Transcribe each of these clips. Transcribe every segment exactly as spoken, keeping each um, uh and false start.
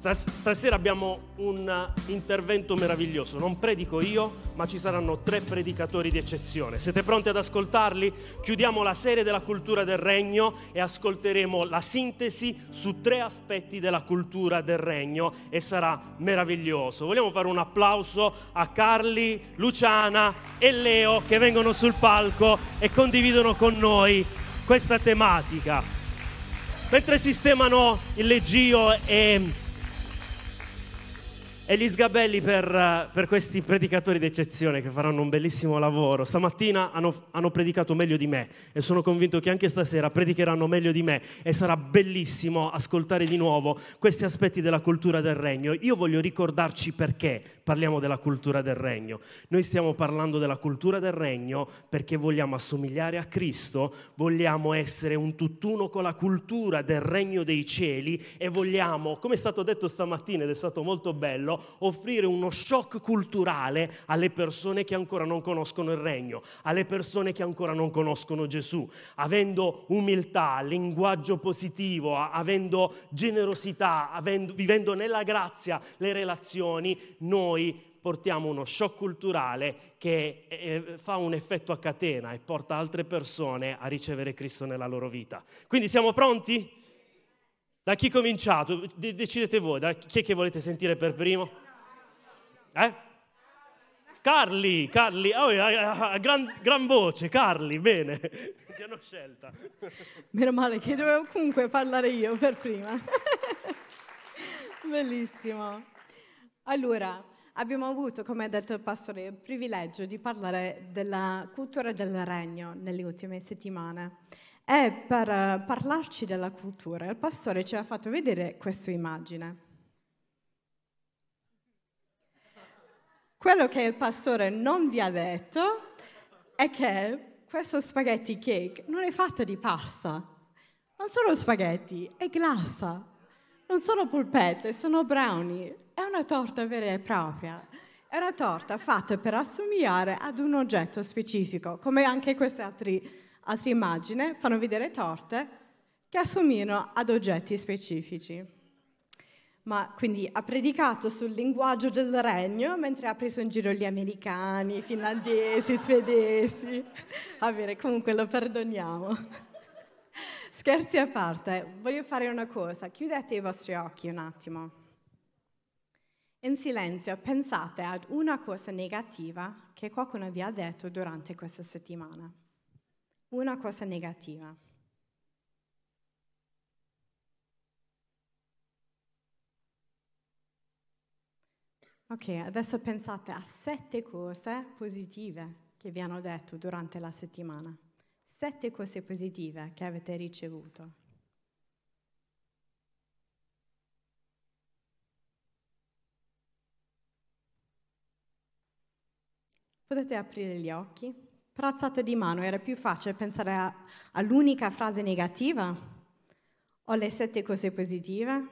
Stas- stasera abbiamo un intervento meraviglioso. Non predico io, ma ci saranno tre predicatori di eccezione. Siete pronti ad ascoltarli? Chiudiamo la serie della cultura del regno e ascolteremo la sintesi su tre aspetti della cultura del regno e sarà meraviglioso. Vogliamo fare un applauso a Carli, Luciana e Leo che vengono sul palco e condividono con noi questa tematica. Mentre sistemano il leggio e E gli sgabelli per, per questi predicatori d'eccezione che faranno un bellissimo lavoro. Stamattina hanno, hanno predicato meglio di me e sono convinto che anche stasera predicheranno meglio di me e sarà bellissimo ascoltare di nuovo questi aspetti della cultura del regno. Io voglio ricordarci perché parliamo della cultura del regno. Noi stiamo parlando della cultura del regno perché vogliamo assomigliare a Cristo, vogliamo essere un tutt'uno con la cultura del regno dei cieli e vogliamo, come è stato detto stamattina ed è stato molto bello, offrire uno shock culturale alle persone che ancora non conoscono il regno, alle persone che ancora non conoscono Gesù, avendo umiltà, linguaggio positivo, avendo generosità, avendo, vivendo nella grazia le relazioni, noi portiamo uno shock culturale che eh, fa un effetto a catena e porta altre persone a ricevere Cristo nella loro vita. Quindi siamo pronti? Da chi cominciato? De- decidete voi, da chi è che volete sentire per primo? Eh? Carli, Carli, oh, a, a gran, gran voce, Carli, bene, ti hanno scelta. Meno male che dovevo comunque parlare io per prima. Bellissimo. Allora, abbiamo avuto, come ha detto il pastore, il privilegio di parlare della cultura del regno nelle ultime settimane. E per uh, parlarci della cultura, il pastore ci ha fatto vedere questa immagine. Quello che il pastore non vi ha detto è che questo spaghetti cake non è fatto di pasta, non sono spaghetti, è glassa, non sono polpette, sono brownie, è una torta vera e propria. È una torta fatta per assomigliare ad un oggetto specifico, come anche queste altri Altre immagini fanno vedere torte che assomigliano ad oggetti specifici. Ma quindi ha predicato sul linguaggio del regno mentre ha preso in giro gli americani, i finlandesi, svedesi. Va bene, comunque lo perdoniamo. Scherzi a parte, voglio fare una cosa. Chiudete i vostri occhi un attimo. In silenzio pensate ad una cosa negativa che qualcuno vi ha detto durante questa settimana. Una cosa negativa. Ok, adesso pensate a sette cose positive che vi hanno detto durante la settimana. Sette cose positive che avete ricevuto. Potete aprire gli occhi. Per alzata di mano era più facile pensare a, all'unica frase negativa o alle sette cose positive?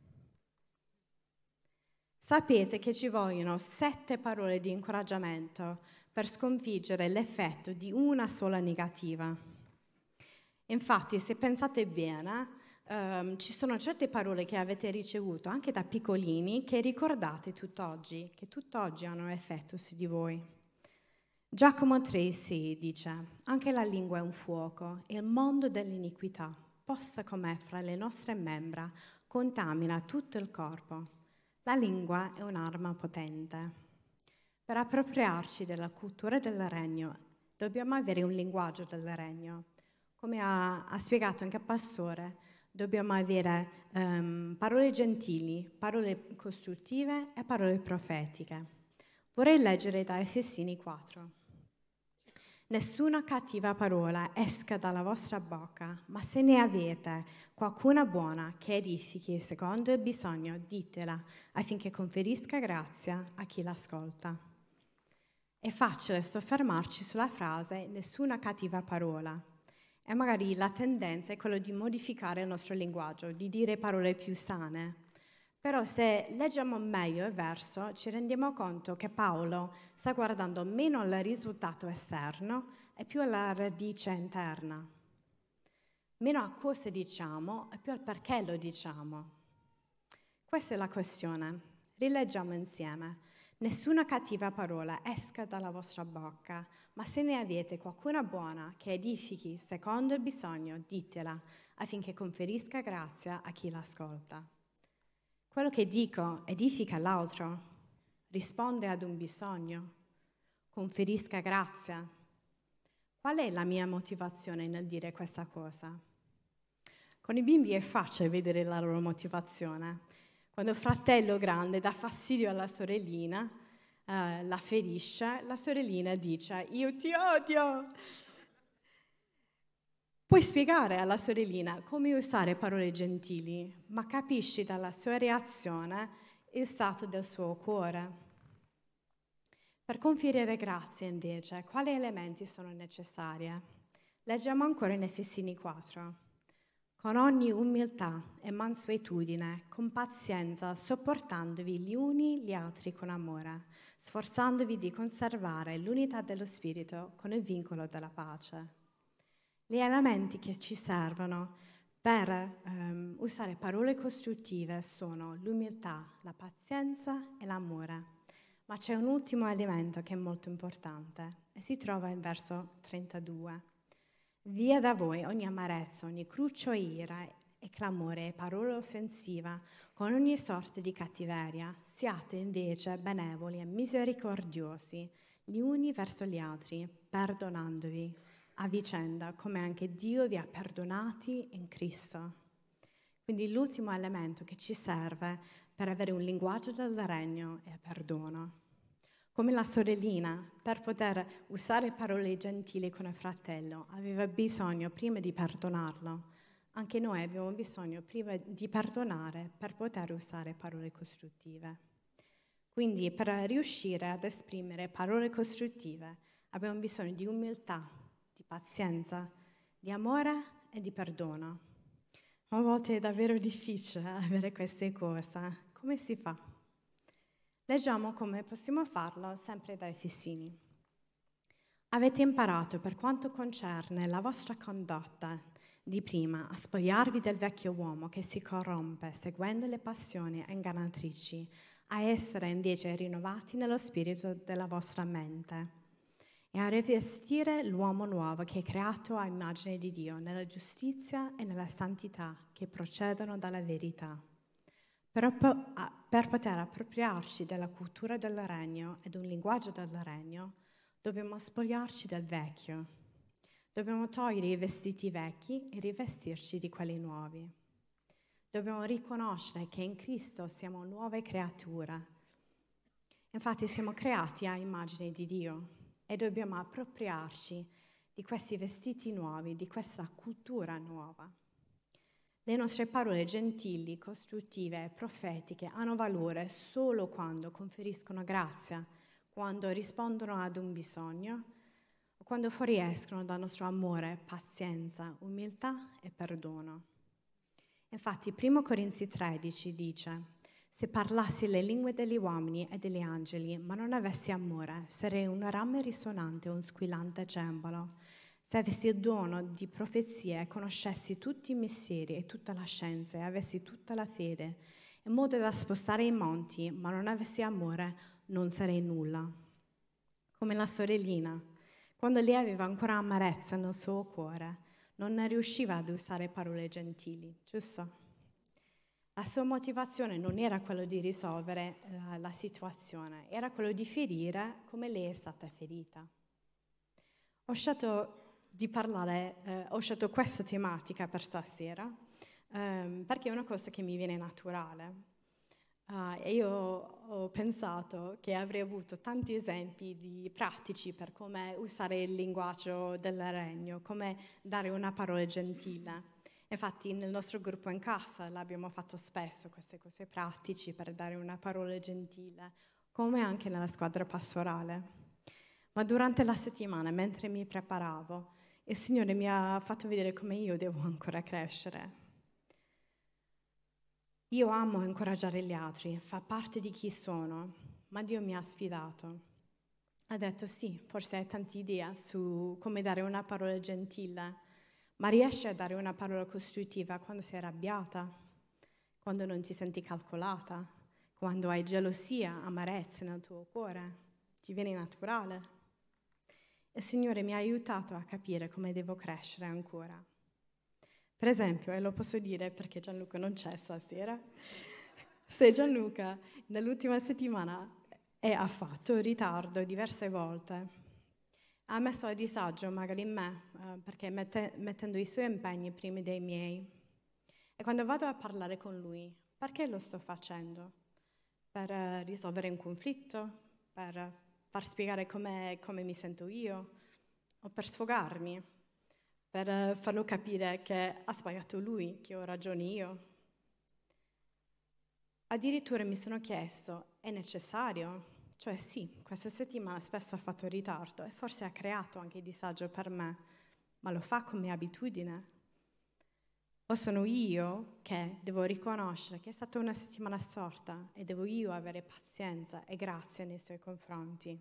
Sapete che ci vogliono sette parole di incoraggiamento per sconfiggere l'effetto di una sola negativa. Infatti, se pensate bene, ehm, ci sono certe parole che avete ricevuto anche da piccolini che ricordate tutt'oggi, che tutt'oggi hanno effetto su di voi. Giacomo tre sei dice: anche la lingua è un fuoco e il mondo dell'iniquità, posta com'è fra le nostre membra, contamina tutto il corpo. La lingua è un'arma potente. Per appropriarci della cultura del regno dobbiamo avere un linguaggio del regno. Come ha, ha spiegato anche il pastore, dobbiamo avere um, parole gentili, parole costruttive e parole profetiche. Vorrei leggere da Efesini quattro. Nessuna cattiva parola esca dalla vostra bocca, ma se ne avete qualcuna buona che edifichi secondo il bisogno, ditela, affinché conferisca grazia a chi l'ascolta. È facile soffermarci sulla frase nessuna cattiva parola e magari la tendenza è quella di modificare il nostro linguaggio, di dire parole più sane. Però se leggiamo meglio il verso ci rendiamo conto che Paolo sta guardando meno al risultato esterno e più alla radice interna. Meno a cosa diciamo e più al perché lo diciamo. Questa è la questione. Rileggiamo insieme. Nessuna cattiva parola esca dalla vostra bocca, ma se ne avete qualcuna buona che edifichi secondo il bisogno, ditela, affinché conferisca grazia a chi l'ascolta. Quello che dico edifica l'altro, risponde ad un bisogno, conferisca grazia. Qual è la mia motivazione nel dire questa cosa? Con i bimbi è facile vedere la loro motivazione. Quando il fratello grande dà fastidio alla sorellina, eh, la ferisce, la sorellina dice «Io ti odio!» Puoi spiegare alla sorellina come usare parole gentili, ma capisci dalla sua reazione il stato del suo cuore. Per conferire grazie, invece, quali elementi sono necessari? Leggiamo ancora in Efesini quattro. Con ogni umiltà e mansuetudine, con pazienza, sopportandovi gli uni gli altri con amore, sforzandovi di conservare l'unità dello Spirito con il vincolo della pace. Gli elementi che ci servono per um, usare parole costruttive sono l'umiltà, la pazienza e l'amore. Ma c'è un ultimo elemento che è molto importante e si trova in verso trentadue. Via da voi ogni amarezza, ogni cruccio e ira e clamore e parola offensiva, con ogni sorta di cattiveria. Siate invece benevoli e misericordiosi gli uni verso gli altri, perdonandovi a vicenda, come anche Dio vi ha perdonati in Cristo. Quindi l'ultimo elemento che ci serve per avere un linguaggio del regno è perdono. Come la sorellina, per poter usare parole gentili con il fratello, aveva bisogno prima di perdonarlo. Anche noi abbiamo bisogno prima di perdonare per poter usare parole costruttive. Quindi per riuscire ad esprimere parole costruttive abbiamo bisogno di umiltà, di pazienza, di amore e di perdono. A volte è davvero difficile avere queste cose. Come si fa? Leggiamo come possiamo farlo sempre da Efesini. Avete imparato per quanto concerne la vostra condotta di prima a spogliarvi del vecchio uomo che si corrompe seguendo le passioni ingannatrici, a essere invece rinnovati nello spirito della vostra mente e a rivestire l'uomo nuovo che è creato a immagine di Dio nella giustizia e nella santità che procedono dalla verità. Per, per poter appropriarci della cultura del regno ed un linguaggio del regno, dobbiamo spogliarci del vecchio. Dobbiamo togliere i vestiti vecchi e rivestirci di quelli nuovi. Dobbiamo riconoscere che in Cristo siamo nuove creature. Infatti siamo creati a immagine di Dio e dobbiamo appropriarci di questi vestiti nuovi, di questa cultura nuova. Le nostre parole gentili, costruttive e profetiche hanno valore solo quando conferiscono grazia, quando rispondono ad un bisogno, o quando fuoriescono dal nostro amore, pazienza, umiltà e perdono. Infatti, primo Corinzi tredici dice: se parlassi le lingue degli uomini e degli angeli, ma non avessi amore, sarei un rame risonante o un squillante cembalo. Se avessi il dono di profezia e conoscessi tutti i misteri e tutta la scienza e avessi tutta la fede, in modo da spostare i monti, ma non avessi amore, non sarei nulla. Come la sorellina, quando lei aveva ancora amarezza nel suo cuore, non riusciva ad usare parole gentili, giusto? La sua motivazione non era quello di risolvere uh, la situazione, era quello di ferire come lei è stata ferita. Ho scelto di parlare, eh, ho scelto questa tematica per stasera ehm, perché è una cosa che mi viene naturale. Uh, e io ho pensato che avrei avuto tanti esempi di pratici per come usare il linguaggio del regno, come dare una parola gentile. Infatti nel nostro gruppo in casa l'abbiamo fatto spesso, queste cose pratici per dare una parola gentile, come anche nella squadra pastorale. Ma durante la settimana, mentre mi preparavo, il Signore mi ha fatto vedere come io devo ancora crescere. Io amo incoraggiare gli altri, fa parte di chi sono, ma Dio mi ha sfidato. Ha detto sì, forse hai tante idee su come dare una parola gentile, ma riesci a dare una parola costruttiva quando sei arrabbiata, quando non ti senti calcolata, quando hai gelosia, amarezza nel tuo cuore, ti viene naturale. Il Signore mi ha aiutato a capire come devo crescere ancora. Per esempio, e lo posso dire perché Gianluca non c'è stasera, se Gianluca nell'ultima settimana è, ha fatto ritardo diverse volte, ha messo a disagio magari me, eh, perché mette, mettendo i suoi impegni prima dei miei. E quando vado a parlare con lui, perché lo sto facendo? Per eh, risolvere un conflitto? Per far spiegare come, come mi sento io? O per sfogarmi? Per eh, farlo capire che ha sbagliato lui, che ho ragione io? Addirittura mi sono chiesto, è necessario? Cioè sì, questa settimana spesso ha fatto ritardo e forse ha creato anche disagio per me, ma lo fa come abitudine? O sono io che devo riconoscere che è stata una settimana storta e devo io avere pazienza e grazia nei suoi confronti?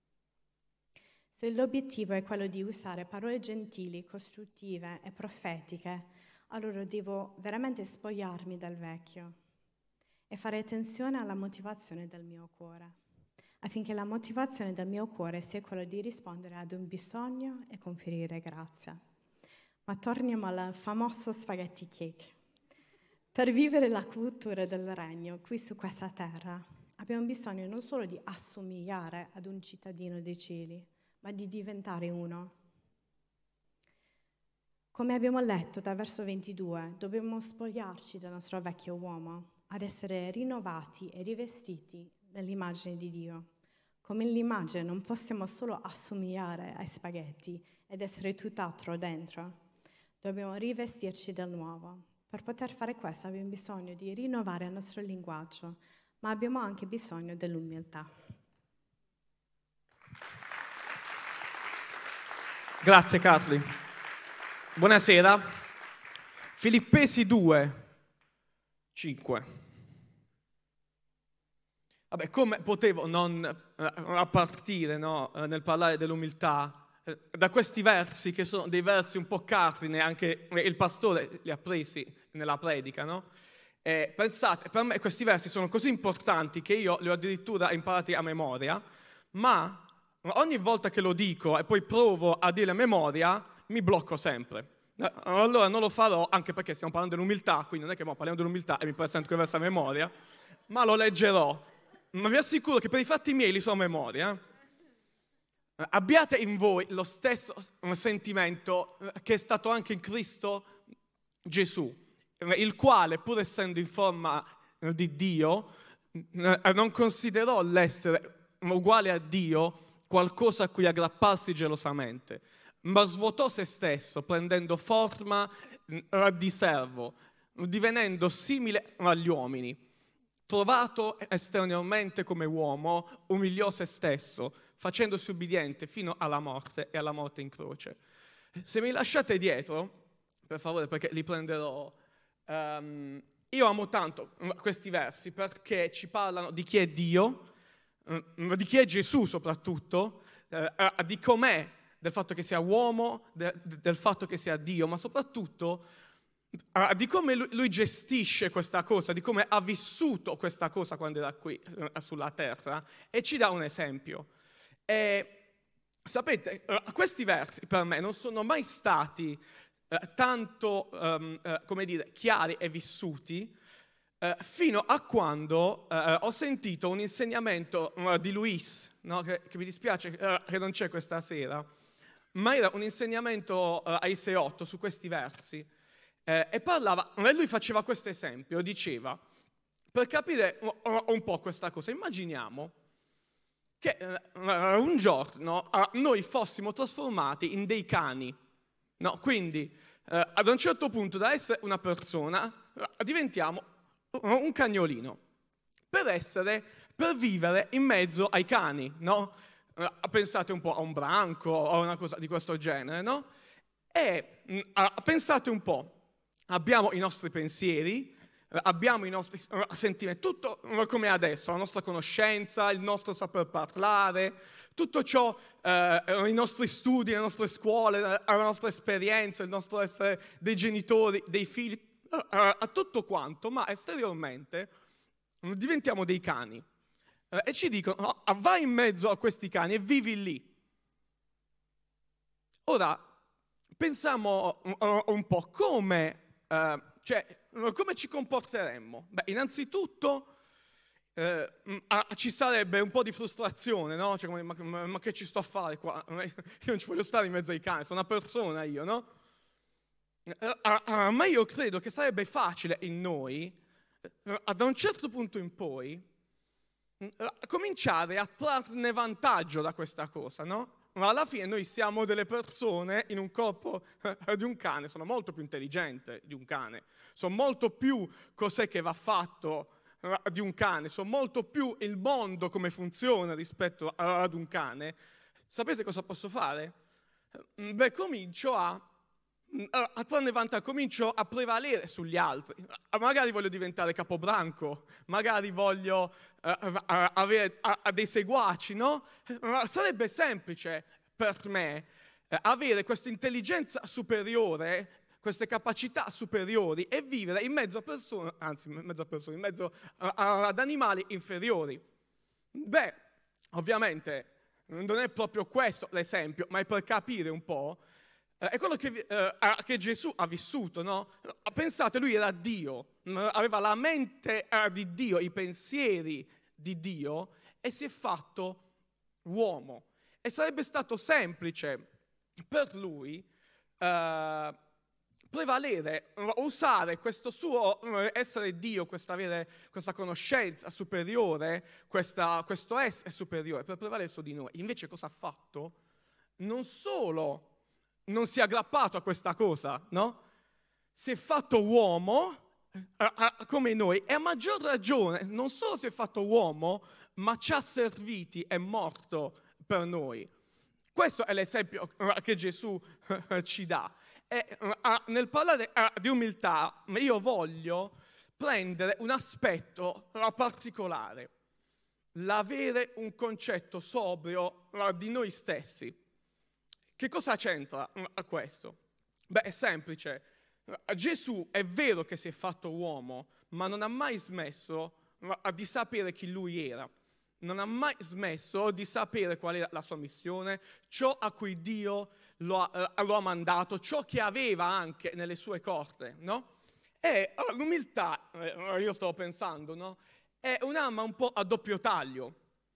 Se l'obiettivo è quello di usare parole gentili, costruttive e profetiche, allora devo veramente spogliarmi del vecchio e fare attenzione alla motivazione del mio cuore, affinché la motivazione del mio cuore sia quella di rispondere ad un bisogno e conferire grazia. Ma torniamo al famoso spaghetti cake. Per vivere la cultura del regno qui su questa terra abbiamo bisogno non solo di assomigliare ad un cittadino dei cieli, ma di diventare uno. Come abbiamo letto dal verso ventidue, dobbiamo spogliarci del nostro vecchio uomo, ad essere rinnovati e rivestiti nell'immagine di Dio. Come nell'immagine non possiamo solo assomigliare ai spaghetti ed essere tutt'altro dentro. Dobbiamo rivestirci del nuovo. Per poter fare questo abbiamo bisogno di rinnovare il nostro linguaggio, ma abbiamo anche bisogno dell'umiltà. Grazie Carli. Buonasera. Filippesi due, cinque. Vabbè, come potevo non eh, partire no, nel parlare dell'umiltà da questi versi che sono dei versi un po' cardine, anche il pastore li ha presi nella predica, no? E pensate, per me questi versi sono così importanti che io li ho addirittura imparati a memoria, ma ogni volta che lo dico e poi provo a dire a memoria, mi blocco sempre. Allora non lo farò, anche perché stiamo parlando dell'umiltà, quindi non è che mo parliamo dell'umiltà e mi presento quel verso a memoria, ma lo leggerò. Ma vi assicuro che per i fatti miei li so a memoria. Abbiate in voi lo stesso sentimento che è stato anche in Cristo Gesù, il quale, pur essendo in forma di Dio, non considerò l'essere uguale a Dio qualcosa a cui aggrapparsi gelosamente, ma svuotò se stesso, prendendo forma di servo, divenendo simile agli uomini. Trovato esternormente come uomo, umiliò se stesso, facendosi ubbidiente fino alla morte e alla morte in croce. Se mi lasciate dietro, per favore, perché li prenderò, um, io amo tanto questi versi perché ci parlano di chi è Dio, uh, di chi è Gesù soprattutto, uh, uh, di com'è, del fatto che sia uomo, de, del fatto che sia Dio, ma soprattutto uh, di come lui, lui gestisce questa cosa, di come ha vissuto questa cosa quando era qui uh, sulla terra, e ci dà un esempio. E sapete, questi versi per me non sono mai stati eh, tanto, um, eh, come dire, chiari e vissuti eh, fino a quando eh, ho sentito un insegnamento uh, di Luis, no? che, che mi dispiace uh, che non c'è questa sera, ma era un insegnamento uh, ai sei otto su questi versi eh, e parlava, e lui faceva questo esempio, diceva, per capire un, un po' questa cosa, immaginiamo che uh, un giorno uh, noi fossimo trasformati in dei cani, no? Quindi uh, ad un certo punto da essere una persona uh, diventiamo un cagnolino, per essere, per vivere in mezzo ai cani, no? Uh, pensate un po' a un branco o una cosa di questo genere, no? E uh, pensate un po', abbiamo i nostri pensieri, abbiamo i nostri sentimenti, tutto come adesso, la nostra conoscenza, il nostro saper parlare, tutto ciò, eh, i nostri studi, le nostre scuole, la nostra esperienza, il nostro essere dei genitori, dei figli, a tutto quanto, ma esteriormente diventiamo dei cani. E ci dicono, oh, vai in mezzo a questi cani e vivi lì. Ora, pensiamo un po' come, eh, cioè, come ci comporteremmo? Beh, innanzitutto eh, ci sarebbe un po' di frustrazione, no? Cioè, ma, ma, ma che ci sto a fare qua? Io non ci voglio stare in mezzo ai cani, sono una persona io, no? Ma io credo che sarebbe facile in noi, da un certo punto in poi, cominciare a trarne vantaggio da questa cosa, no? Ma alla fine noi siamo delle persone in un corpo di un cane, sono molto più intelligente di un cane, sono molto più cos'è che va fatto di un cane, sono molto più il mondo come funziona rispetto ad un cane. Sapete cosa posso fare? Beh, comincio a a trarne vantaggio, comincio a prevalere sugli altri. Magari voglio diventare capobranco, magari voglio uh, avere uh, dei seguaci, no? Sarebbe semplice per me uh, avere questa intelligenza superiore, queste capacità superiori e vivere in mezzo a persone, anzi in mezzo a persone, in mezzo uh, ad animali inferiori. Beh, ovviamente non è proprio questo l'esempio, ma è per capire un po'. È quello che, eh, che Gesù ha vissuto, no? Pensate, lui era Dio, aveva la mente eh, di Dio, i pensieri di Dio e si è fatto uomo. E sarebbe stato semplice per lui eh, prevalere, usare questo suo essere Dio, questa, avere, questa conoscenza superiore, questa, questo essere superiore per prevalere su di noi. Invece cosa ha fatto? Non solo non si è aggrappato a questa cosa, no? Si è fatto uomo eh, eh, come noi e a maggior ragione non solo si è fatto uomo, ma ci ha serviti, è morto per noi. Questo è l'esempio eh, che Gesù eh, ci dà. E eh, nel parlare eh, di umiltà io voglio prendere un aspetto eh, particolare, l'avere un concetto sobrio eh, di noi stessi. Che cosa c'entra a questo? Beh, è semplice. Gesù è vero che si è fatto uomo, ma non ha mai smesso di sapere chi lui era. Non ha mai smesso di sapere qual era la sua missione, ciò a cui Dio lo ha, lo ha mandato, ciò che aveva anche nelle sue corde, no? E l'umiltà, io sto pensando, no? È un'arma un po' a doppio taglio.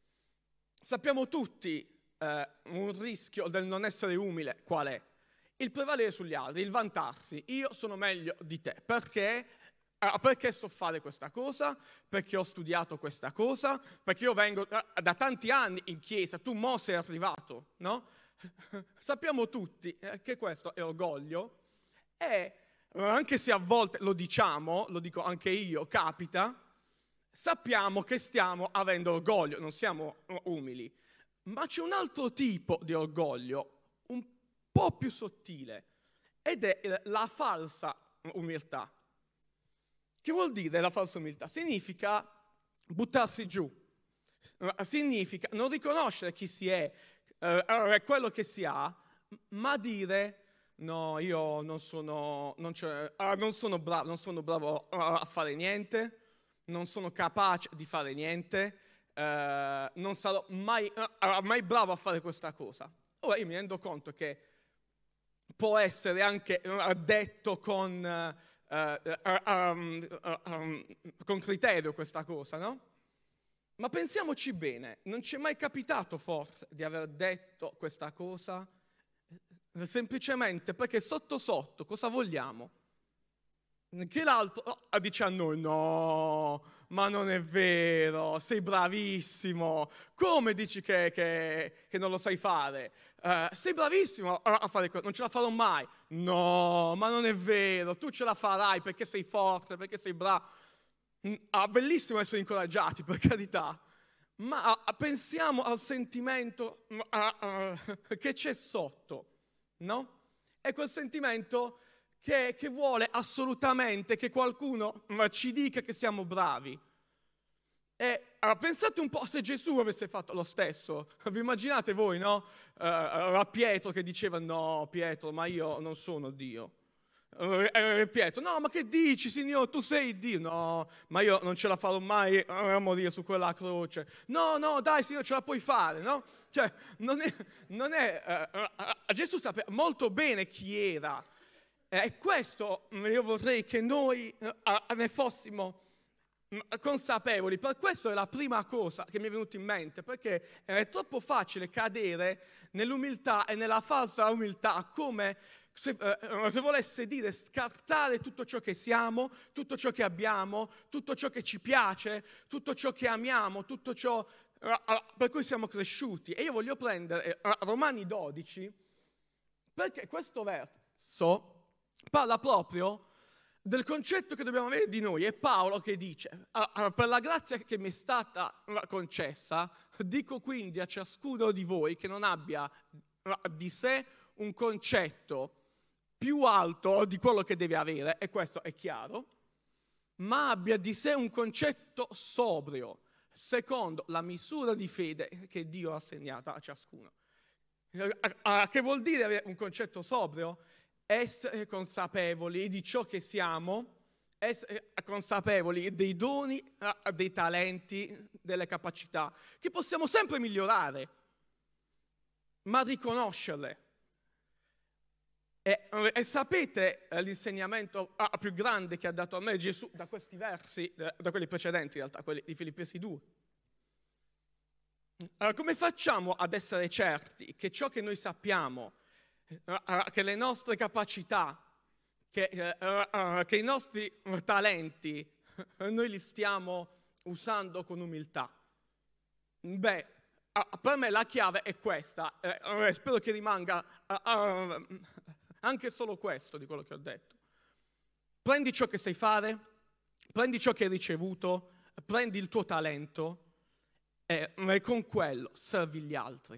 Sappiamo tutti Uh, un rischio del non essere umile qual è? Il prevalere sugli altri, il vantarsi. Io sono meglio di te. Perché? Uh, perché so fare questa cosa? Perché ho studiato questa cosa? Perché io vengo uh, da tanti anni in chiesa, tu mo sei arrivato, no? Sappiamo tutti eh, che questo è orgoglio e uh, anche se a volte lo diciamo, lo dico anche io, capita, sappiamo che stiamo avendo orgoglio, non siamo uh, umili. Ma c'è un altro tipo di orgoglio, un po' più sottile, ed è la falsa umiltà. Che vuol dire la falsa umiltà? Significa buttarsi giù, significa non riconoscere chi si è, eh, quello che si ha, ma dire no, io non sono, non non sono bravo, non sono bravo a fare niente, non sono capace di fare niente, Uh, non sarò mai, uh, mai bravo a fare questa cosa. Ora io mi rendo conto che può essere anche uh, detto con, uh, uh, um, uh, um, con criterio questa cosa, no? Ma pensiamoci bene, non ci è mai capitato forse di aver detto questa cosa semplicemente perché sotto sotto cosa vogliamo? Che l'altro oh, dice a noi, no, ma non è vero, sei bravissimo, come dici che, che, che non lo sai fare? Uh, sei bravissimo a, a fare questo, non ce la farò mai. No, ma non è vero, tu ce la farai perché sei forte, perché sei bravo. Ah, bellissimo essere incoraggiati, per carità, ma ah, pensiamo al sentimento ah, ah, che c'è sotto, no? È quel sentimento Che, che vuole assolutamente che qualcuno ci dica che siamo bravi. E uh, pensate un po' se Gesù avesse fatto lo stesso. Vi immaginate voi, no? Uh, a Pietro che diceva no, Pietro, ma io non sono Dio. E Pietro, no, ma che dici, Signore, tu sei Dio? No, ma io non ce la farò mai a morire su quella croce. No, no, dai, Signore, ce la puoi fare, no? Cioè, non è, non è uh, uh, Gesù sapeva molto bene chi era. E questo io vorrei che noi uh, ne fossimo consapevoli. Per questo è la prima cosa che mi è venuta in mente, perché è troppo facile cadere nell'umiltà e nella falsa umiltà, come se, eh, se volesse dire scartare tutto ciò che siamo, tutto ciò che abbiamo, tutto ciò che ci piace, tutto ciò che amiamo, tutto ciò eh, per cui siamo cresciuti. E io voglio prendere eh, Romani dodici, perché questo verso parla proprio del concetto che dobbiamo avere di noi. È Paolo che dice: per la grazia che mi è stata concessa, dico quindi a ciascuno di voi che non abbia di sé un concetto più alto di quello che deve avere, e questo è chiaro, ma abbia di sé un concetto sobrio, secondo la misura di fede che Dio ha assegnata a ciascuno. Che vuol dire avere un concetto sobrio? Essere consapevoli di ciò che siamo, essere consapevoli dei doni, dei talenti, delle capacità, che possiamo sempre migliorare, ma riconoscerle. E, e sapete l'insegnamento più grande che ha dato a me Gesù da questi versi, da quelli precedenti in realtà, quelli di Filippesi due? Allora, come facciamo ad essere certi che ciò che noi sappiamo, che le nostre capacità, che, uh, che i nostri talenti, noi li stiamo usando con umiltà? Beh, uh, per me la chiave è questa, e uh, spero che rimanga uh, uh, anche solo questo di quello che ho detto. Prendi ciò che sai fare, prendi ciò che hai ricevuto, prendi il tuo talento e, e con quello servi gli altri.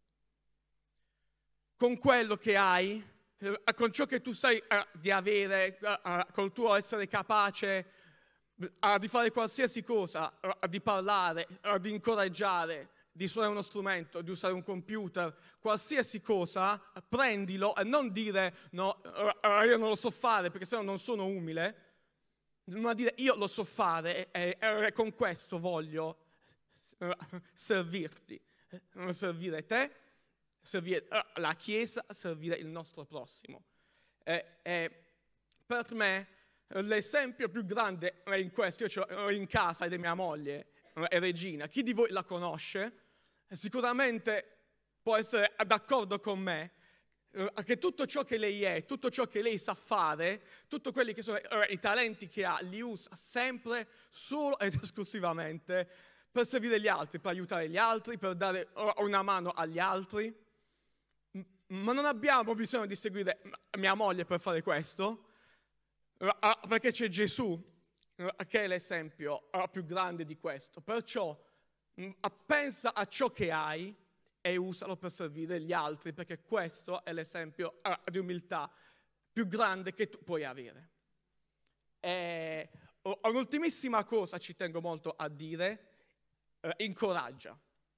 Con quello che hai, eh, con ciò che tu sai eh, di avere, eh, col tuo essere capace eh, di fare qualsiasi cosa, eh, di parlare, eh, di incoraggiare, di suonare uno strumento, di usare un computer, qualsiasi cosa, eh, prendilo e non dire no, eh, io non lo so fare perché sennò non sono umile, ma dire io lo so fare e, e, e con questo voglio eh, servirti, eh, servire te, servire la Chiesa, servire il nostro prossimo. E, e per me l'esempio più grande è in questo. Io ho in casa ed è mia moglie, è Regina. Chi di voi la conosce sicuramente può essere d'accordo con me che tutto ciò che lei è, tutto ciò che lei sa fare, tutti quelli che sono i talenti che ha, li usa sempre, solo ed esclusivamente per servire gli altri, per aiutare gli altri, per dare una mano agli altri. Ma non abbiamo bisogno di seguire mia moglie per fare questo, perché c'è Gesù che è l'esempio più grande di questo. Perciò pensa a ciò che hai e usalo per servire gli altri, perché questo è l'esempio di umiltà più grande che tu puoi avere. E un'ultimissima cosa ci tengo molto a dire: incoraggia.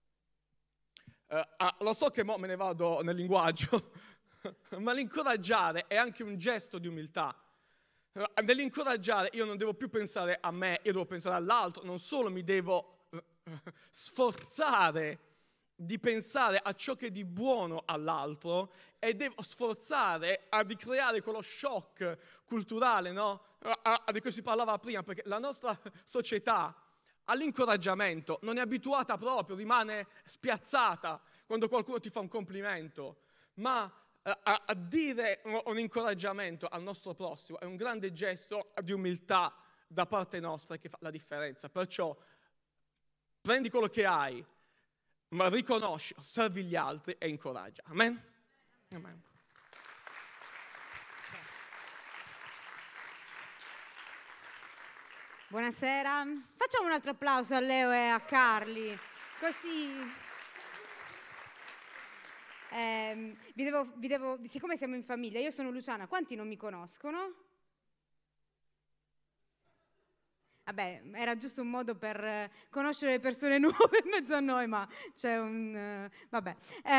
Uh, ah, lo so che mo me ne vado nel linguaggio, ma l'incoraggiare è anche un gesto di umiltà. Uh, nell'incoraggiare io non devo più pensare a me, io devo pensare all'altro, non solo mi devo uh, sforzare di pensare a ciò che è di buono all'altro e devo sforzare a di creare quello shock culturale, no? uh, uh, di cui si parlava prima, perché la nostra società all'incoraggiamento non è abituata proprio, rimane spiazzata quando qualcuno ti fa un complimento, ma a, a, a dire un incoraggiamento al nostro prossimo è un grande gesto di umiltà da parte nostra che fa la differenza. Perciò prendi quello che hai, ma riconosci, servi gli altri e incoraggia. Amen? Amen. Buonasera, facciamo un altro applauso a Leo e a Carli, così eh, vi devo, vi devo, siccome siamo in famiglia, io sono Luciana, quanti non mi conoscono? Vabbè, era giusto un modo per eh, conoscere le persone nuove in mezzo a noi, ma c'è un... eh, vabbè.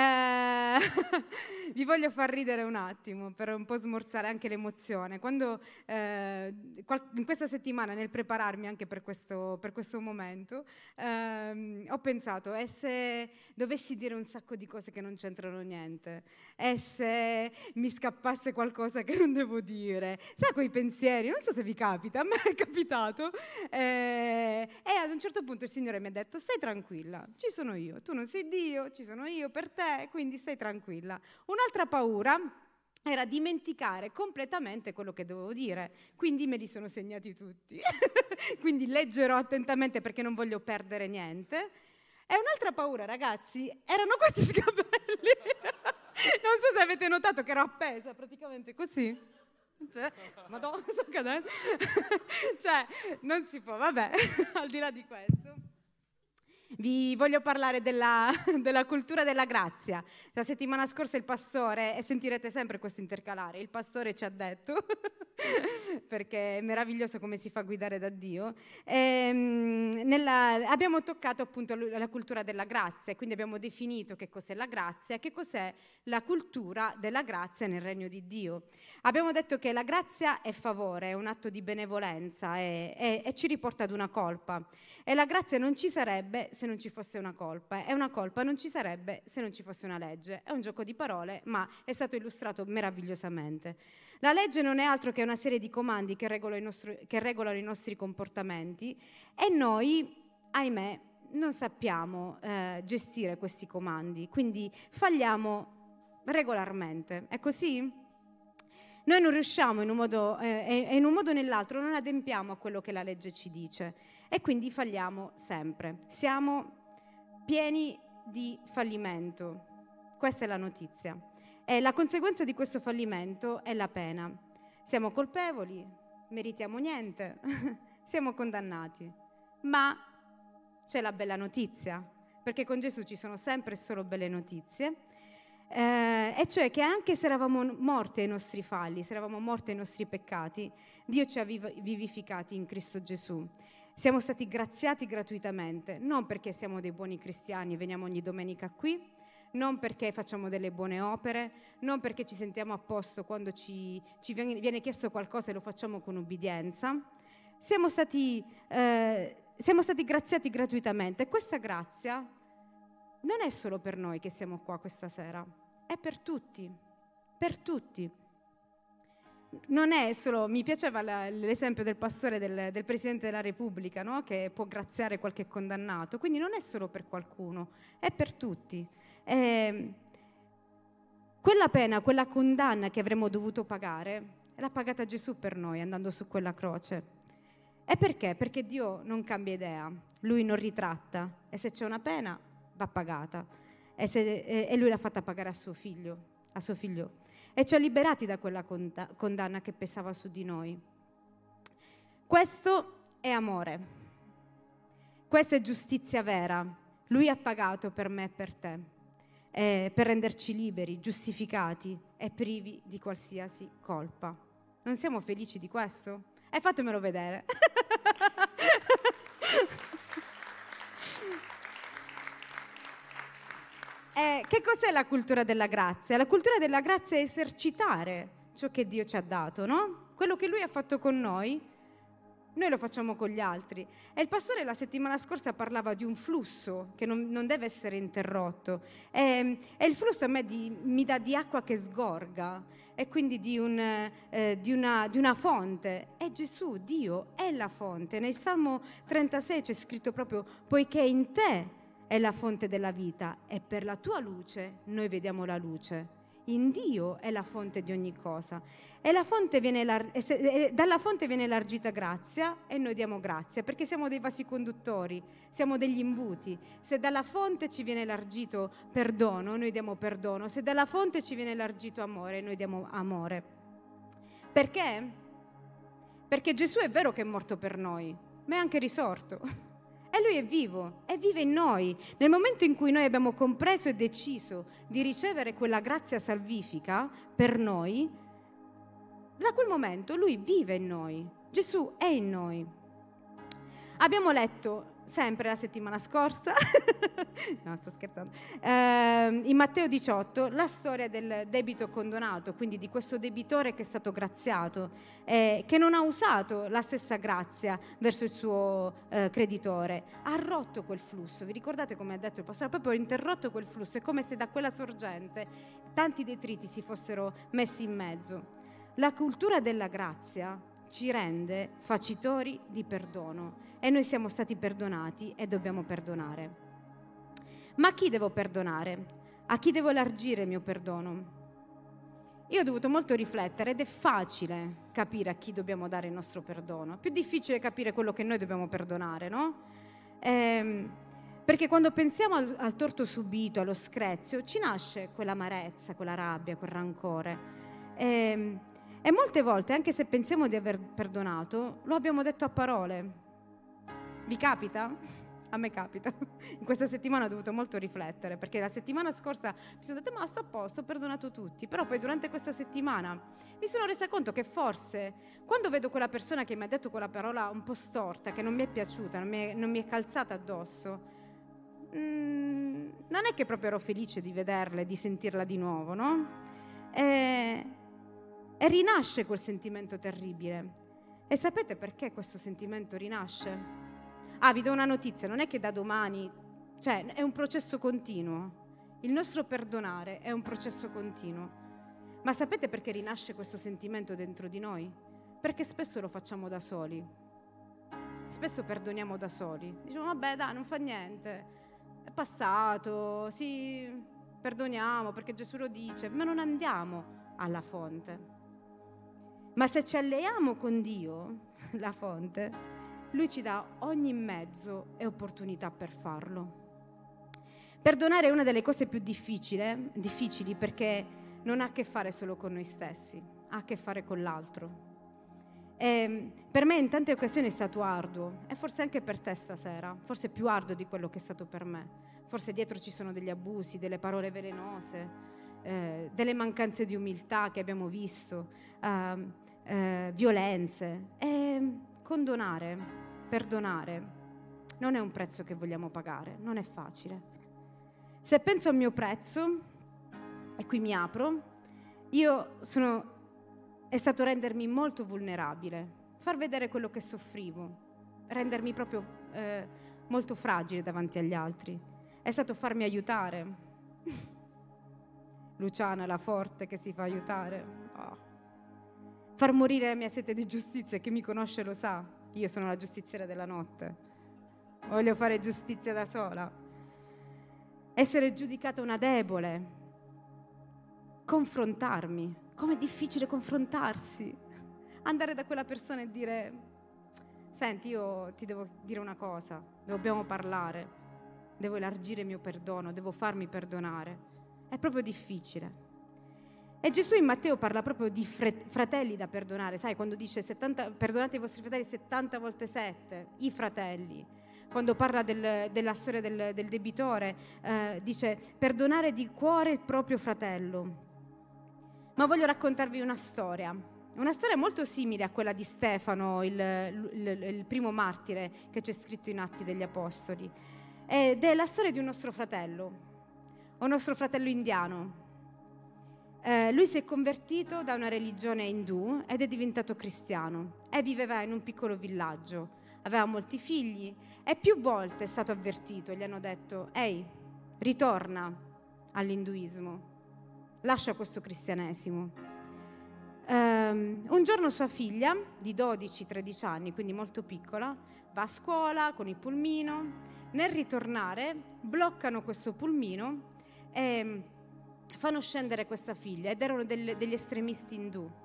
Eh, vi voglio far ridere un attimo, per un po' smorzare anche l'emozione. Quando, eh, qual- in questa settimana, nel prepararmi anche per questo, per questo momento, ehm, ho pensato, e se dovessi dire un sacco di cose che non c'entrano niente? E se mi scappasse qualcosa che non devo dire? Sai quei pensieri? Non so se vi capita, a me è capitato. Eh, e ad un certo punto il Signore mi ha detto: stai tranquilla, ci sono io, tu non sei Dio, ci sono io per te, quindi stai tranquilla. Un'altra paura era dimenticare completamente quello che dovevo dire, quindi me li sono segnati tutti. Quindi leggerò attentamente perché non voglio perdere niente. E un'altra paura, ragazzi, erano questi sgabelli. Non so se avete notato che ero appesa praticamente così. Cioè, Madonna, sto cadendo. Cioè, non si può, vabbè, al di là di questo. Vi voglio parlare della, della cultura della grazia. La settimana scorsa il pastore, e sentirete sempre questo intercalare, il pastore ci ha detto, perché è meraviglioso come si fa guidare da Dio, ehm, nella, abbiamo toccato appunto la cultura della grazia, quindi abbiamo definito che cos'è la grazia, che cos'è la cultura della grazia nel regno di Dio. Abbiamo detto che la grazia è favore, è un atto di benevolenza e, e, e ci riporta ad una colpa. E la grazia non ci sarebbe se non ci fosse una colpa, e una colpa non ci sarebbe se non ci fosse una legge. È un gioco di parole, ma è stato illustrato meravigliosamente. La legge non è altro che una serie di comandi che regolano i nostri, che regolano i nostri comportamenti, e noi, ahimè, non sappiamo eh, gestire questi comandi, quindi falliamo regolarmente. È così? Noi non riusciamo in un modo eh, e in un modo o nell'altro non adempiamo a quello che la legge ci dice, e quindi falliamo sempre. Siamo pieni di fallimento. Questa è la notizia. E la conseguenza di questo fallimento è la pena. Siamo colpevoli, meritiamo niente, siamo condannati. Ma c'è la bella notizia, perché con Gesù ci sono sempre e solo belle notizie. Eh, e cioè che anche se eravamo morti ai nostri falli, se eravamo morti ai nostri peccati, Dio ci ha viv- vivificati in Cristo Gesù. Siamo stati graziati gratuitamente, non perché siamo dei buoni cristiani e veniamo ogni domenica qui, non perché facciamo delle buone opere, non perché ci sentiamo a posto quando ci, ci viene, viene chiesto qualcosa e lo facciamo con ubbidienza. Siamo stati, eh, siamo stati graziati gratuitamente, e questa grazia non è solo per noi che siamo qua questa sera, è per tutti, per tutti. Non è solo, mi piaceva la, l'esempio del pastore del, del Presidente della Repubblica, no? Che può graziare qualche condannato, quindi non è solo per qualcuno, è per tutti. E quella pena, quella condanna che avremmo dovuto pagare, l'ha pagata Gesù per noi andando su quella croce. E perché? Perché Dio non cambia idea, Lui non ritratta, e se c'è una pena va pagata, e, se, e, e Lui l'ha fatta pagare a suo figlio, a suo figlio. E ci ha liberati da quella condanna che pesava su di noi. Questo è amore. Questa è giustizia vera. Lui ha pagato per me e per te, eh, per renderci liberi, giustificati e privi di qualsiasi colpa. Non siamo felici di questo? E eh, fatemelo vedere. Eh, che cos'è la cultura della grazia? La cultura della grazia è esercitare ciò che Dio ci ha dato, no? Quello che Lui ha fatto con noi, noi lo facciamo con gli altri. E il pastore la settimana scorsa parlava di un flusso che non, non deve essere interrotto. E, e il flusso a me di, mi dà di acqua che sgorga, e quindi di, un, eh, di, una, di una fonte. E Gesù, Dio, è la fonte. Nel Salmo trentasei c'è scritto proprio: poiché in te è la fonte della vita, e per la tua luce noi vediamo la luce. In Dio è la fonte di ogni cosa, e la fonte viene elar- e se- e dalla fonte viene elargita grazia, e noi diamo grazia, perché siamo dei vasi conduttori, siamo degli imbuti. Se dalla fonte ci viene elargito perdono, noi diamo perdono. Se dalla fonte ci viene elargito amore, noi diamo amore. Perché? Perché Gesù è vero che è morto per noi, ma è anche risorto. E Lui è vivo, e vive in noi. Nel momento in cui noi abbiamo compreso e deciso di ricevere quella grazia salvifica per noi, da quel momento Lui vive in noi, Gesù è in noi. Abbiamo letto sempre la settimana scorsa, no, sto scherzando, eh, in Matteo diciotto, la storia del debito condonato, quindi di questo debitore che è stato graziato, eh, che non ha usato la stessa grazia verso il suo eh, creditore, ha rotto quel flusso. Vi ricordate come ha detto il pastore? Ha proprio interrotto quel flusso, è come se da quella sorgente tanti detriti si fossero messi in mezzo. La cultura della grazia ci rende facitori di perdono e noi siamo stati perdonati e dobbiamo perdonare. Ma a chi devo perdonare? A chi devo elargire il mio perdono? Io ho dovuto molto riflettere ed è facile capire a chi dobbiamo dare il nostro perdono. Più difficile capire quello che noi dobbiamo perdonare, no? Ehm, perché quando pensiamo al, al torto subito, allo screzio, ci nasce quell'amarezza, quella rabbia, quel rancore. Ehm, E molte volte, anche se pensiamo di aver perdonato, lo abbiamo detto a parole. Vi capita? A me capita. In questa settimana ho dovuto molto riflettere, perché la settimana scorsa mi sono detto, ma sto a posto, ho perdonato tutti. Però poi durante questa settimana mi sono resa conto che forse, quando vedo quella persona che mi ha detto quella parola un po' storta, che non mi è piaciuta, non mi è, non mi è calzata addosso, mm, non è che proprio ero felice di vederla e di sentirla di nuovo, no? E... E rinasce quel sentimento terribile. E sapete perché questo sentimento rinasce? Ah, vi do una notizia, non è che da domani, cioè è un processo continuo. Il nostro perdonare è un processo continuo. Ma sapete perché rinasce questo sentimento dentro di noi? Perché spesso lo facciamo da soli. Spesso perdoniamo da soli. Diciamo, vabbè, dai, non fa niente. È passato, sì, perdoniamo perché Gesù lo dice, ma non andiamo alla fonte. Ma se ci alleiamo con Dio, la fonte, Lui ci dà ogni mezzo e opportunità per farlo. Perdonare è una delle cose più difficili, difficili perché non ha a che fare solo con noi stessi, ha a che fare con l'altro. E per me in tante occasioni è stato arduo, e forse anche per te stasera, forse più arduo di quello che è stato per me. Forse dietro ci sono degli abusi, delle parole velenose, eh, delle mancanze di umiltà che abbiamo visto, eh, Eh, violenze. E condonare, perdonare non è un prezzo che vogliamo pagare, non è facile. Se penso al mio prezzo, e qui mi apro, io sono è stato rendermi molto vulnerabile, far vedere quello che soffrivo, rendermi proprio eh, molto fragile davanti agli altri, è stato farmi aiutare. Luciana, la forte che si fa aiutare. Oh. Far morire la mia sete di giustizia, chi mi conosce lo sa, io sono la giustiziera della notte, voglio fare giustizia da sola. Essere giudicata una debole, confrontarmi, com'è difficile confrontarsi, andare da quella persona e dire, senti, io ti devo dire una cosa, dobbiamo parlare, devo elargire il mio perdono, devo farmi perdonare, è proprio difficile. E Gesù in Matteo parla proprio di fratelli da perdonare, sai, quando dice settanta, perdonate i vostri fratelli settanta volte sette, i fratelli. Quando parla del, della storia del, del debitore, eh, dice perdonare di cuore il proprio fratello. Ma voglio raccontarvi una storia, una storia molto simile a quella di Stefano, il, il, il primo martire che c'è scritto in Atti degli Apostoli. Ed è la storia di un nostro fratello, un nostro fratello indiano. Eh, lui si è convertito da una religione indù ed è diventato cristiano e viveva in un piccolo villaggio, aveva molti figli e più volte è stato avvertito, gli hanno detto ehi, ritorna all'induismo, lascia questo cristianesimo. Um, un giorno sua figlia di dodici tredici anni, quindi molto piccola, va a scuola con il pulmino, nel ritornare bloccano questo pulmino e fanno scendere questa figlia, ed erano del, degli estremisti indù. Uh,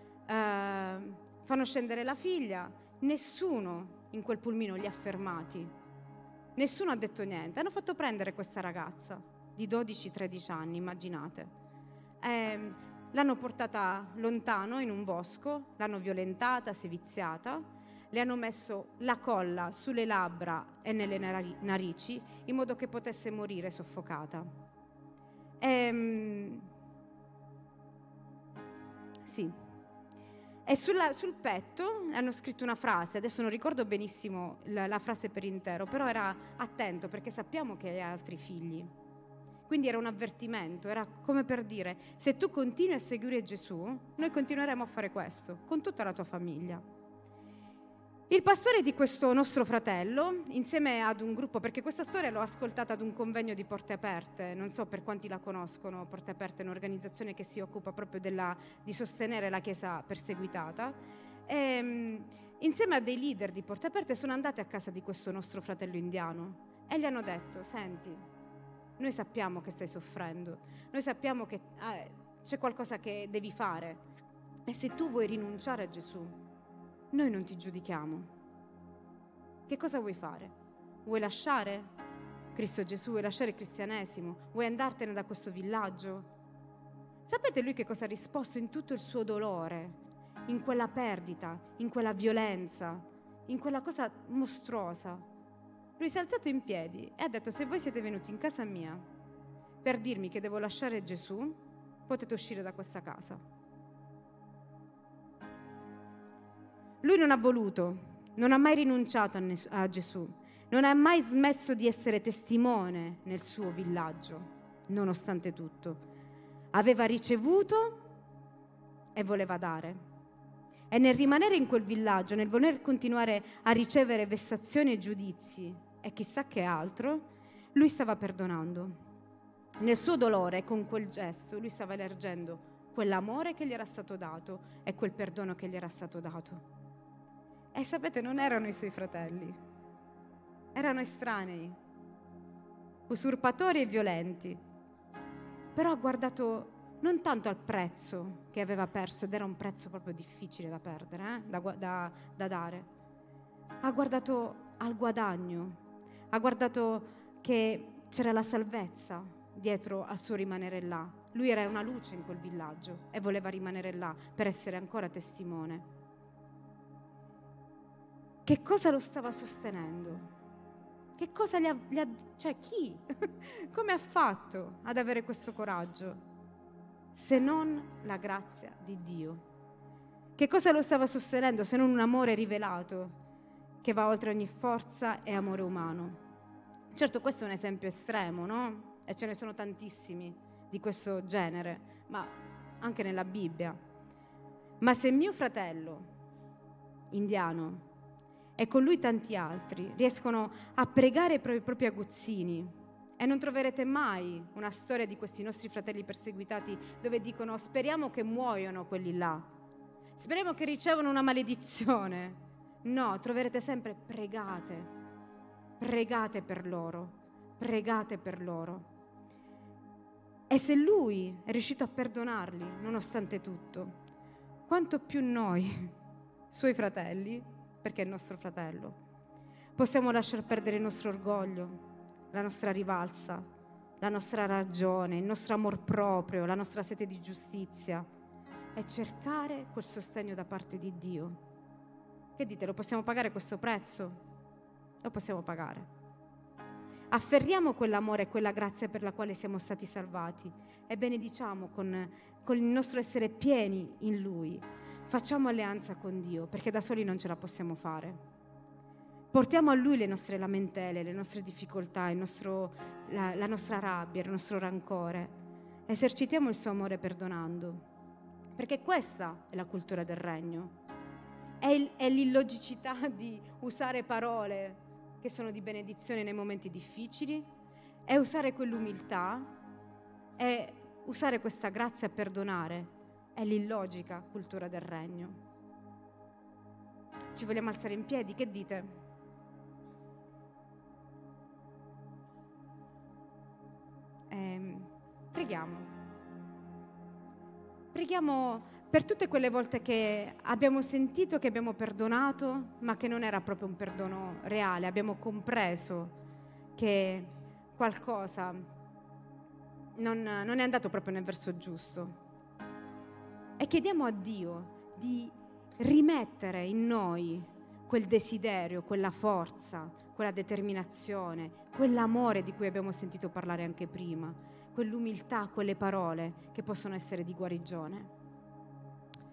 fanno scendere la figlia, nessuno in quel pulmino li ha fermati, nessuno ha detto niente, hanno fatto prendere questa ragazza di dodici tredici anni, immaginate. E l'hanno portata lontano in un bosco, l'hanno violentata, seviziata, le hanno messo la colla sulle labbra e nelle narici in modo che potesse morire soffocata. Ehm, sì. E sulla, sul petto hanno scritto una frase, adesso non ricordo benissimo la, la frase per intero, però era attento perché sappiamo che ha altri figli. Quindi era un avvertimento, era come per dire, se tu continui a seguire Gesù, noi continueremo a fare questo, con tutta la tua famiglia. Il pastore di questo nostro fratello, insieme ad un gruppo, perché questa storia l'ho ascoltata ad un convegno di Porte Aperte, non so per quanti la conoscono, Porte Aperte è un'organizzazione che si occupa proprio della, di sostenere la Chiesa perseguitata, e, insieme a dei leader di Porte Aperte sono andati a casa di questo nostro fratello indiano e gli hanno detto, senti, noi sappiamo che stai soffrendo, noi sappiamo che eh, c'è qualcosa che devi fare e se tu vuoi rinunciare a Gesù, noi non ti giudichiamo. Che cosa vuoi fare? Vuoi lasciare Cristo Gesù? Vuoi lasciare il cristianesimo? Vuoi andartene da questo villaggio? Sapete lui che cosa ha risposto in tutto il suo dolore, in quella perdita, in quella violenza, in quella cosa mostruosa? Lui si è alzato in piedi e ha detto, se voi siete venuti in casa mia per dirmi che devo lasciare Gesù, potete uscire da questa casa. Lui non ha voluto, non ha mai rinunciato a, ness- a Gesù, non ha mai smesso di essere testimone nel suo villaggio, nonostante tutto. Aveva ricevuto e voleva dare. E nel rimanere in quel villaggio, nel voler continuare a ricevere vessazioni e giudizi e chissà che altro, lui stava perdonando. Nel suo dolore, con quel gesto, lui stava elargendo quell'amore che gli era stato dato e quel perdono che gli era stato dato. E sapete, non erano i suoi fratelli, erano estranei, usurpatori e violenti. Però ha guardato non tanto al prezzo che aveva perso, ed era un prezzo proprio difficile da perdere, eh? da, da, da dare. Ha guardato al guadagno, ha guardato che c'era la salvezza dietro al suo rimanere là. Lui era una luce in quel villaggio e voleva rimanere là per essere ancora testimone. Che cosa lo stava sostenendo? Che cosa gli ha, gli ha cioè chi? Come ha fatto ad avere questo coraggio? Se non la grazia di Dio. Che cosa lo stava sostenendo se non un amore rivelato che va oltre ogni forza e amore umano? Certo, questo è un esempio estremo, no? E ce ne sono tantissimi di questo genere, ma anche nella Bibbia. Ma se mio fratello indiano e con lui tanti altri riescono a pregare per i propri aguzzini, e non troverete mai una storia di questi nostri fratelli perseguitati dove dicono speriamo che muoiono quelli là, speriamo che ricevano una maledizione. No, troverete sempre pregate, pregate per loro, pregate per loro. E se lui è riuscito a perdonarli nonostante tutto, quanto più noi, suoi fratelli, perché è il nostro fratello, possiamo lasciar perdere il nostro orgoglio, la nostra rivalsa, la nostra ragione, il nostro amor proprio, la nostra sete di giustizia e cercare quel sostegno da parte di Dio. Che dite, lo possiamo pagare questo prezzo? Lo possiamo pagare. Afferriamo quell'amore e quella grazia per la quale siamo stati salvati e benediciamo con, con il nostro essere pieni in Lui. Facciamo alleanza con Dio, perché da soli non ce la possiamo fare. Portiamo a Lui le nostre lamentele, le nostre difficoltà, il nostro, la, la nostra rabbia, il nostro rancore. Esercitiamo il suo amore perdonando, perché questa è la cultura del regno. È, il, è l'illogicità di usare parole che sono di benedizione nei momenti difficili, è usare quell'umiltà, è usare questa grazia a perdonare. È l'illogica cultura del regno. Ci vogliamo alzare in piedi? Che dite? Eh, preghiamo. Preghiamo per tutte quelle volte che abbiamo sentito che abbiamo perdonato, ma che non era proprio un perdono reale. Abbiamo compreso che qualcosa non, non è andato proprio nel verso giusto. E chiediamo a Dio di rimettere in noi quel desiderio, quella forza, quella determinazione, quell'amore di cui abbiamo sentito parlare anche prima, quell'umiltà, quelle parole che possono essere di guarigione.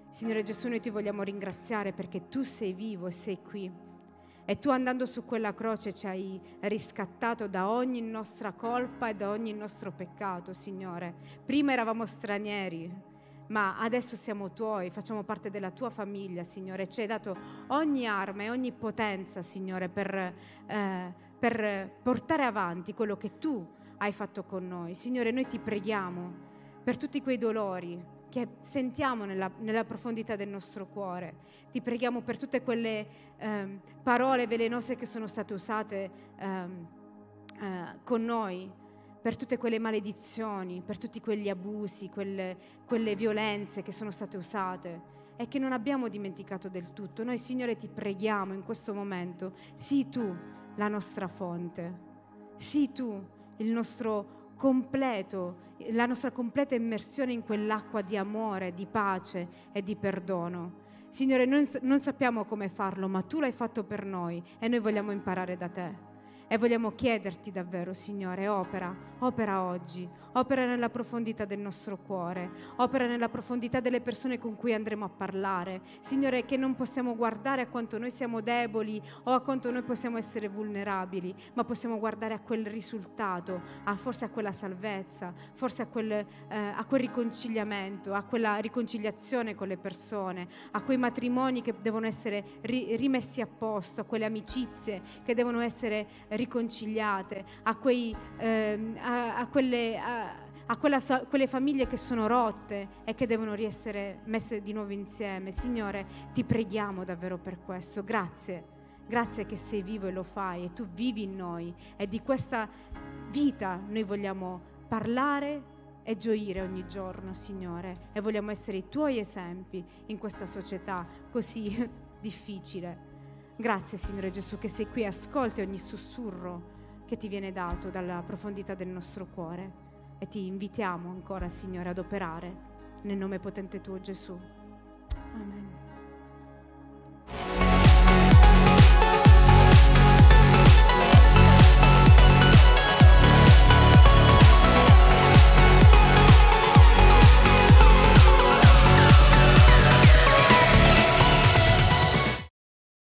Signore Gesù, noi ti vogliamo ringraziare perché tu sei vivo e sei qui. E tu, andando su quella croce, ci hai riscattato da ogni nostra colpa e da ogni nostro peccato, Signore. Prima eravamo stranieri, ma adesso siamo tuoi, facciamo parte della tua famiglia, Signore. Ci hai dato ogni arma e ogni potenza, Signore, per, eh, per portare avanti quello che tu hai fatto con noi. Signore, noi ti preghiamo per tutti quei dolori che sentiamo nella, nella profondità del nostro cuore. Ti preghiamo per tutte quelle ehm, parole velenose che sono state usate ehm, eh, con noi, per tutte quelle maledizioni, per tutti quegli abusi, quelle, quelle violenze che sono state usate e che non abbiamo dimenticato del tutto. Noi, Signore, ti preghiamo in questo momento, sii tu la nostra fonte, sii tu il nostro completo, la nostra completa immersione in quell'acqua di amore, di pace e di perdono. Signore, noi non sappiamo come farlo, ma tu l'hai fatto per noi e noi vogliamo imparare da te. E vogliamo chiederti davvero, Signore, opera, opera oggi, opera nella profondità del nostro cuore, opera nella profondità delle persone con cui andremo a parlare. Signore, che non possiamo guardare a quanto noi siamo deboli o a quanto noi possiamo essere vulnerabili, ma possiamo guardare a quel risultato, a forse a quella salvezza, forse a quel, eh, a quel riconciliamento, a quella riconciliazione con le persone, a quei matrimoni che devono essere ri- rimessi a posto, a quelle amicizie che devono essere riconciliate, a, quei, ehm, a, a, quelle, a, a quella fa- quelle famiglie che sono rotte e che devono riessere messe di nuovo insieme. Signore, ti preghiamo davvero per questo. Grazie, grazie che sei vivo e lo fai e tu vivi in noi, e di questa vita noi vogliamo parlare e gioire ogni giorno, Signore, e vogliamo essere i tuoi esempi in questa società così difficile. Grazie, Signore Gesù, che sei qui e ascolti ogni sussurro che ti viene dato dalla profondità del nostro cuore, e ti invitiamo ancora, Signore, ad operare nel nome potente tuo, Gesù. Amen.